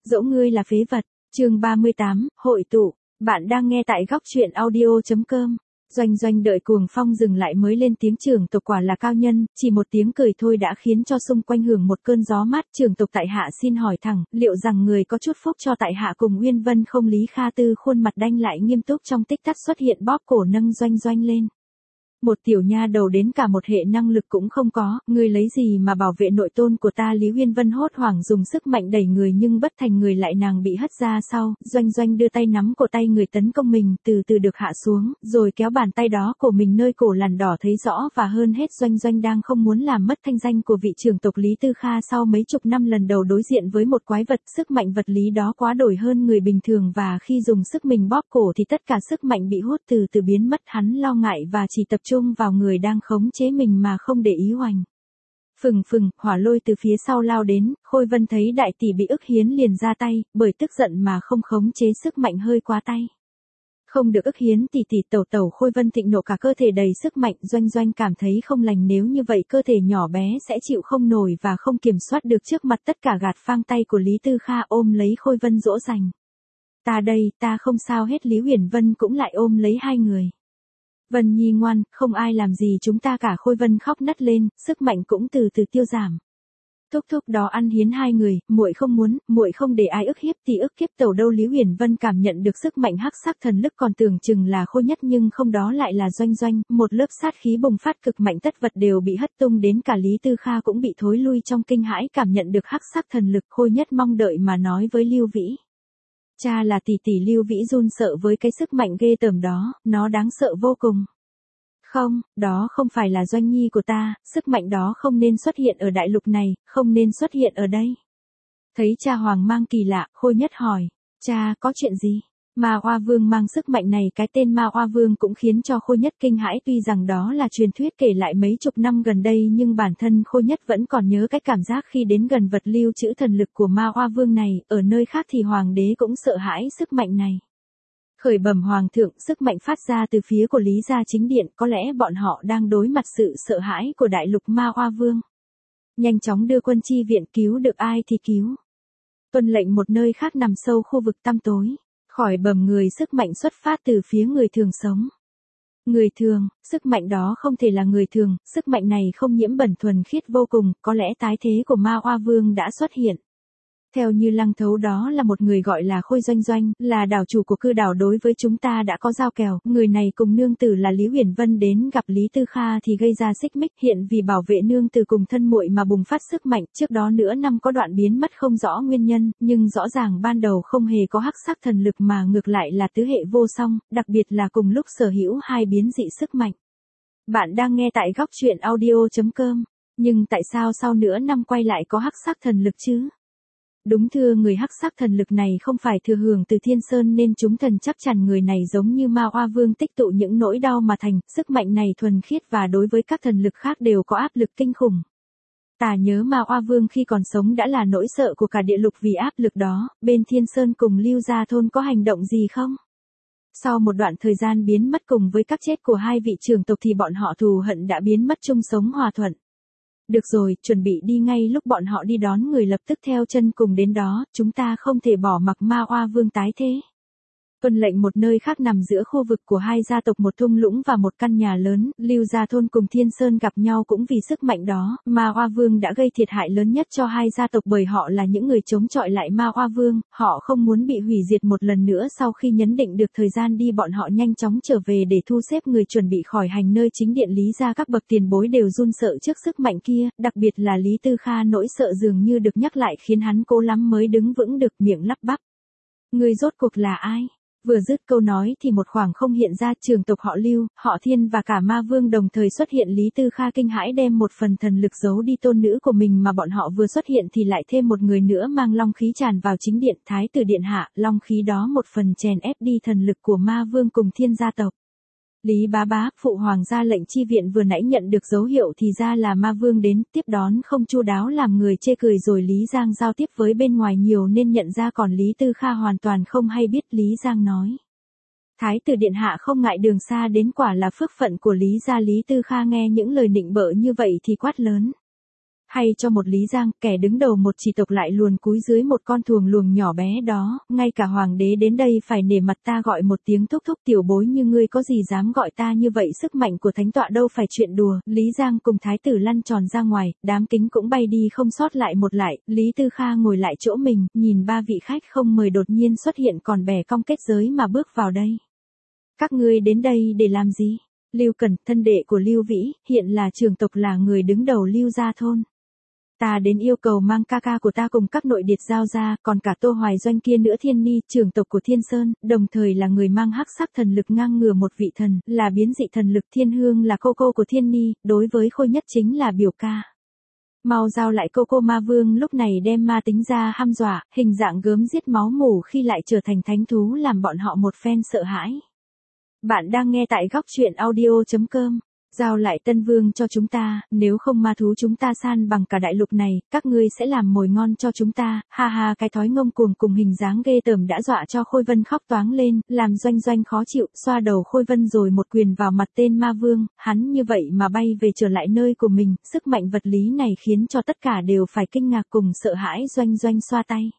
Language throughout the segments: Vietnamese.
Dẫu ngươi là phế vật, chương 38, hội tụ, bạn đang nghe tại góc truyện audio.com. Doanh đợi Cuồng Phong dừng lại mới lên tiếng trưởng tộc quả là cao nhân, chỉ một tiếng cười thôi đã khiến cho xung quanh hưởng một cơn gió mát. Trưởng tộc tại hạ xin hỏi thẳng, liệu rằng người có chút phúc cho tại hạ cùng Uyên Vân không? Lý Kha Tư khuôn mặt đanh lại nghiêm túc trong tích tắc xuất hiện bóp cổ nâng Doanh lên. Một tiểu nha đầu đến cả một hệ năng lực cũng không có, ngươi lấy gì mà bảo vệ nội tôn của ta? Lý Uyên Vân hốt hoảng dùng sức mạnh đẩy người nhưng bất thành người lại, nàng bị hất ra sau. Doanh đưa tay nắm cổ tay người tấn công mình, từ từ được hạ xuống, rồi kéo bàn tay đó của mình nơi cổ lằn đỏ thấy rõ, và hơn hết Doanh đang không muốn làm mất thanh danh của vị trưởng tộc Lý Tư Kha sau mấy chục năm lần đầu đối diện với một quái vật. Sức mạnh vật lý đó quá đổi hơn người bình thường, và khi dùng sức mình bóp cổ thì tất cả sức mạnh bị hút từ từ biến mất. Hắn lo ngại và chỉ tập trung vào người đang khống chế mình mà không để ý oành. Phừng, hỏa lôi từ phía sau lao đến. Khôi Vân thấy đại tỷ bị ức hiến liền ra tay, bởi tức giận mà không khống chế sức mạnh hơi quá tay. Không được ức hiến tỷ, tẩu. Khôi Vân thịnh nộ cả cơ thể đầy sức mạnh. Doanh cảm thấy không lành, nếu như vậy cơ thể nhỏ bé sẽ chịu không nổi và không kiểm soát được. Trước mặt tất cả gạt phang tay của Lý Tư Kha, ôm lấy Khôi Vân dỗ dành. Ta đây, ta không sao hết. Lý Uyển Vân cũng lại ôm lấy hai người. Vân Nhi ngoan, không ai làm gì chúng ta cả. Khôi Vân khóc nấc lên, sức mạnh cũng từ từ tiêu giảm. Thúc đó ăn hiến hai người, muội không muốn, muội không để ai ức hiếp thì ức hiếp tẩu đâu. Lý Uyển Vân cảm nhận được sức mạnh hắc sắc thần lực, còn tưởng chừng là Khôi Nhất nhưng không, đó lại là Doanh. Một lớp sát khí bùng phát cực mạnh, tất vật đều bị hất tung, đến cả Lý Tư Kha cũng bị thối lui trong kinh hãi cảm nhận được hắc sắc thần lực. Khôi Nhất mong đợi mà nói với Lưu Vĩ. Cha là tỷ. Lưu Vĩ run sợ với cái sức mạnh ghê tởm đó, nó đáng sợ vô cùng. Không, đó không phải là Doanh Nhi của ta, sức mạnh đó không nên xuất hiện ở đại lục này, không nên xuất hiện ở đây. Thấy cha hoang mang kỳ lạ, Khôi Nhất hỏi, cha, có chuyện gì? Ma Oa Vương mang sức mạnh này. Cái tên Ma Oa Vương cũng khiến cho Khôi Nhất kinh hãi, tuy rằng đó là truyền thuyết kể lại mấy chục năm gần đây, nhưng bản thân Khôi Nhất vẫn còn nhớ cái cảm giác khi đến gần vật lưu trữ thần lực của Ma Oa Vương này. Ở nơi khác thì hoàng đế cũng sợ hãi sức mạnh này. Khởi bẩm hoàng thượng, sức mạnh phát ra từ phía của Lý gia chính điện, có lẽ bọn họ đang đối mặt sự sợ hãi của đại lục Ma Oa Vương. Nhanh chóng đưa quân chi viện, cứu được ai thì cứu. Tuân lệnh. Một nơi khác nằm sâu khu vực tăm tối. Khỏi bẩm người, sức mạnh xuất phát từ phía người thường sống. Người thường, sức mạnh đó không thể là người thường, sức mạnh này không nhiễm bẩn, thuần khiết vô cùng, có lẽ tái thế của Ma Oa Vương đã xuất hiện. Theo như Lăng Thấu, đó là một người gọi là Khôi Doanh, là đảo chủ của cư đảo. Đối với chúng ta đã có giao kèo, người này cùng nương tử là Lý Uyển Vân đến gặp Lý Tư Kha thì gây ra xích mích, hiện vì bảo vệ nương tử cùng thân muội mà bùng phát sức mạnh. Trước đó nửa năm có đoạn biến mất không rõ nguyên nhân, nhưng rõ ràng ban đầu không hề có hắc sắc thần lực mà ngược lại là tứ hệ vô song, đặc biệt là cùng lúc sở hữu hai biến dị sức mạnh. Bạn đang nghe tại góc truyện audio.com. Nhưng tại sao sau nửa năm quay lại có hắc sắc thần lực chứ? Đúng, thưa người, hắc sắc thần lực này không phải thừa hưởng từ Thiên Sơn nên chúng thần chắc chắn người này giống như Ma Oa Vương tích tụ những nỗi đau mà thành. Sức mạnh này thuần khiết và đối với các thần lực khác đều có áp lực kinh khủng. Ta nhớ Ma Oa Vương khi còn sống đã là nỗi sợ của cả địa lục, vì áp lực đó, bên Thiên Sơn cùng Lưu Gia Thôn có hành động gì không? Sau một đoạn thời gian biến mất cùng với các chết của hai vị trưởng tộc thì bọn họ thù hận đã biến mất, chung sống hòa thuận. Được rồi, chuẩn bị đi. Ngay lúc bọn họ đi đón người lập tức theo chân cùng đến đó, chúng ta không thể bỏ mặc Ma Oa Vương tái thế. Tuân lệnh. Một nơi khác nằm giữa khu vực của hai gia tộc, một thung lũng và một căn nhà lớn. Lưu Gia Thôn cùng Thiên Sơn gặp nhau cũng vì sức mạnh đó. Ma Oa Vương đã gây thiệt hại lớn nhất cho hai gia tộc, bởi họ là những người chống chọi lại Ma Oa Vương. Họ không muốn bị hủy diệt một lần nữa. Sau khi nhấn định được thời gian đi, bọn họ nhanh chóng trở về để thu xếp người chuẩn bị khỏi hành nơi chính điện Lý gia. Các bậc tiền bối đều run sợ trước sức mạnh kia, đặc biệt là Lý Tư Kha. Nỗi sợ dường như được nhắc lại khiến hắn cố lắm mới đứng vững được, miệng lắp bắp. Người rốt cuộc là ai? Vừa dứt câu nói thì một khoảng không hiện ra, trưởng tộc họ Lưu, họ Thiên và cả Ma Vương đồng thời xuất hiện. Lý Tư Kha kinh hãi đem một phần thần lực giấu đi tôn nữ của mình, mà bọn họ vừa xuất hiện thì lại thêm một người nữa mang long khí tràn vào chính điện. Thái tử điện hạ, long khí đó một phần chèn ép đi thần lực của Ma Vương cùng Thiên gia tộc. Lý bá, phụ hoàng ra lệnh chi viện vừa nãy nhận được dấu hiệu thì ra là Ma Vương đến, tiếp đón không chu đáo làm người chê cười, rồi Lý Giang giao tiếp với bên ngoài nhiều nên nhận ra, còn Lý Tư Kha hoàn toàn không hay biết. Lý Giang nói. Thái tử điện hạ không ngại đường xa đến, quả là phước phận của Lý gia. Lý Tư Kha nghe những lời nịnh bợ như vậy thì quát lớn. Hay cho một Lý Giang, kẻ đứng đầu một chỉ tộc lại luồn cúi dưới một con thuồng luồng nhỏ bé đó, ngay cả hoàng đế đến đây phải nể mặt ta gọi một tiếng thúc thúc tiểu bối như ngươi có gì dám gọi ta như vậy, sức mạnh của thánh tọa đâu phải chuyện đùa. Lý Giang cùng thái tử lăn tròn ra ngoài, đám kính cũng bay đi không sót lại một lại, Lý Tư Kha ngồi lại chỗ mình, nhìn ba vị khách không mời đột nhiên xuất hiện còn bè cong kết giới mà bước vào đây. Các ngươi đến đây để làm gì? Lưu Cẩn, thân đệ của Lưu Vĩ, hiện là trưởng tộc là người đứng đầu Lưu gia thôn. Ta đến yêu cầu mang ca ca của ta cùng các nội điệt giao ra, còn cả Tô Hoài Doanh kia nữa, Thiên Ni, trưởng tộc của Thiên Sơn, đồng thời là người mang hắc sắc thần lực ngang ngửa một vị thần, là biến dị thần lực. Thiên Hương là cô của Thiên Ni, đối với Khôi Nhất chính là biểu ca. Mau giao lại cô ma vương lúc này đem ma tính ra hăm dọa, hình dạng gớm giết máu mủ khi lại trở thành thánh thú làm bọn họ một phen sợ hãi. Bạn đang nghe tại góc truyện audio.com. Giao lại Tân Vương cho chúng ta, nếu không ma thú chúng ta san bằng cả đại lục này, các ngươi sẽ làm mồi ngon cho chúng ta. Ha ha, cái thói ngông cuồng cùng hình dáng ghê tởm đã dọa cho Khôi Vân khóc toáng lên, làm Doanh Doanh khó chịu, xoa đầu Khôi Vân rồi một quyền vào mặt tên ma vương. Hắn như vậy mà bay về trở lại nơi của mình, sức mạnh vật lý này khiến cho tất cả đều phải kinh ngạc cùng sợ hãi. Doanh Doanh xoa tay.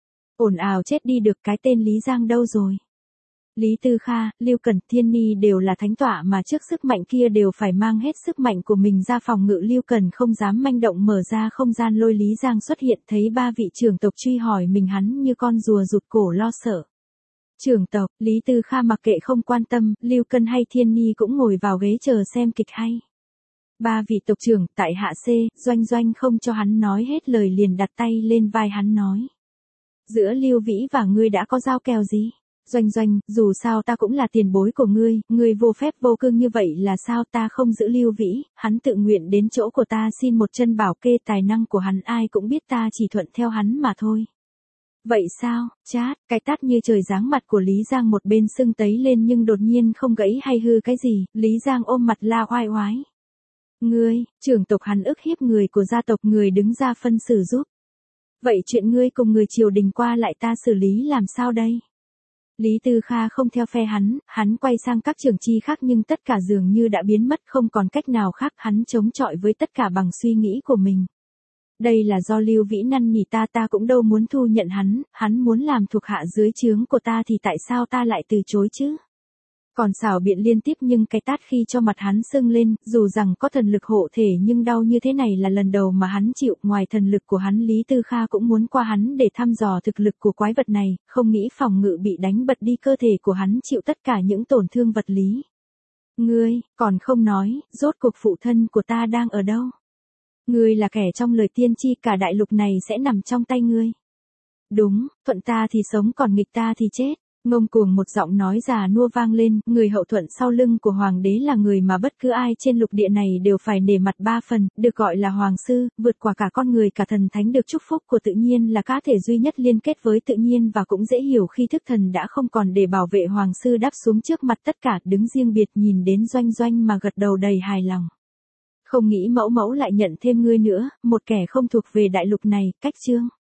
Ồn ào chết đi được, cái tên Lý Giang đâu rồi? Lý Tư Kha, Lưu Cẩn, Thiên Ni đều là thánh tọa mà trước sức mạnh kia đều phải mang hết sức mạnh của mình ra phòng ngự. Lưu Cẩn không dám manh động mở ra không gian lôi. Lý Giang xuất hiện thấy ba vị trưởng tộc truy hỏi mình, hắn như con rùa rụt cổ lo sợ. Trưởng tộc, Lý Tư Kha mặc kệ không quan tâm, Lưu Cẩn hay Thiên Ni cũng ngồi vào ghế chờ xem kịch hay. Ba vị tộc trưởng, tại hạ C, Doanh Doanh không cho hắn nói hết lời liền đặt tay lên vai hắn nói. Giữa Lưu Vĩ và ngươi đã có giao kèo gì? Doanh Doanh, dù sao ta cũng là tiền bối của ngươi vô phép vô cương như vậy là sao? Ta không giữ Lưu Vĩ, hắn tự nguyện đến chỗ của ta xin một chân bảo kê, tài năng của hắn ai cũng biết, ta chỉ thuận theo hắn mà thôi. Vậy sao? Chát, cái tát như trời giáng mặt của Lý Giang một bên sưng tấy lên nhưng đột nhiên không gãy hay hư cái gì. Lý Giang ôm mặt la oai oái. Ngươi, trưởng tộc hắn ức hiếp người của gia tộc, người đứng ra phân xử giúp. Vậy chuyện ngươi cùng người triều đình qua lại ta xử lý làm sao đây? Lý Tư Kha không theo phe hắn quay sang các trưởng chi khác nhưng tất cả dường như đã biến mất, không còn cách nào khác, hắn chống chọi với tất cả bằng suy nghĩ của mình. Đây là do Lưu Vĩ năn nỉ ta cũng đâu muốn thu nhận hắn muốn làm thuộc hạ dưới trướng của ta thì tại sao ta lại từ chối chứ? Còn xảo biện liên tiếp nhưng cái tát khi cho mặt hắn sưng lên, dù rằng có thần lực hộ thể nhưng đau như thế này là lần đầu mà hắn chịu. Ngoài thần lực của hắn, Lý Tư Kha cũng muốn qua hắn để thăm dò thực lực của quái vật này, không nghĩ phòng ngự bị đánh bật đi, cơ thể của hắn chịu tất cả những tổn thương vật lý. Ngươi, còn không nói, rốt cuộc phụ thân của ta đang ở đâu? Ngươi là kẻ trong lời tiên tri, cả đại lục này sẽ nằm trong tay ngươi. Đúng, thuận ta thì sống còn nghịch ta thì chết. Ngông cuồng một giọng nói già nua vang lên, người hậu thuẫn sau lưng của hoàng đế là người mà bất cứ ai trên lục địa này đều phải nể mặt ba phần, được gọi là hoàng sư, vượt qua cả con người cả thần thánh, được chúc phúc của tự nhiên, là cá thể duy nhất liên kết với tự nhiên và cũng dễ hiểu khi thức thần đã không còn để bảo vệ. Hoàng sư đáp xuống trước mặt tất cả, đứng riêng biệt nhìn đến Doanh Doanh mà gật đầu đầy hài lòng. Không nghĩ mẫu lại nhận thêm ngươi nữa, một kẻ không thuộc về đại lục này. Cách chương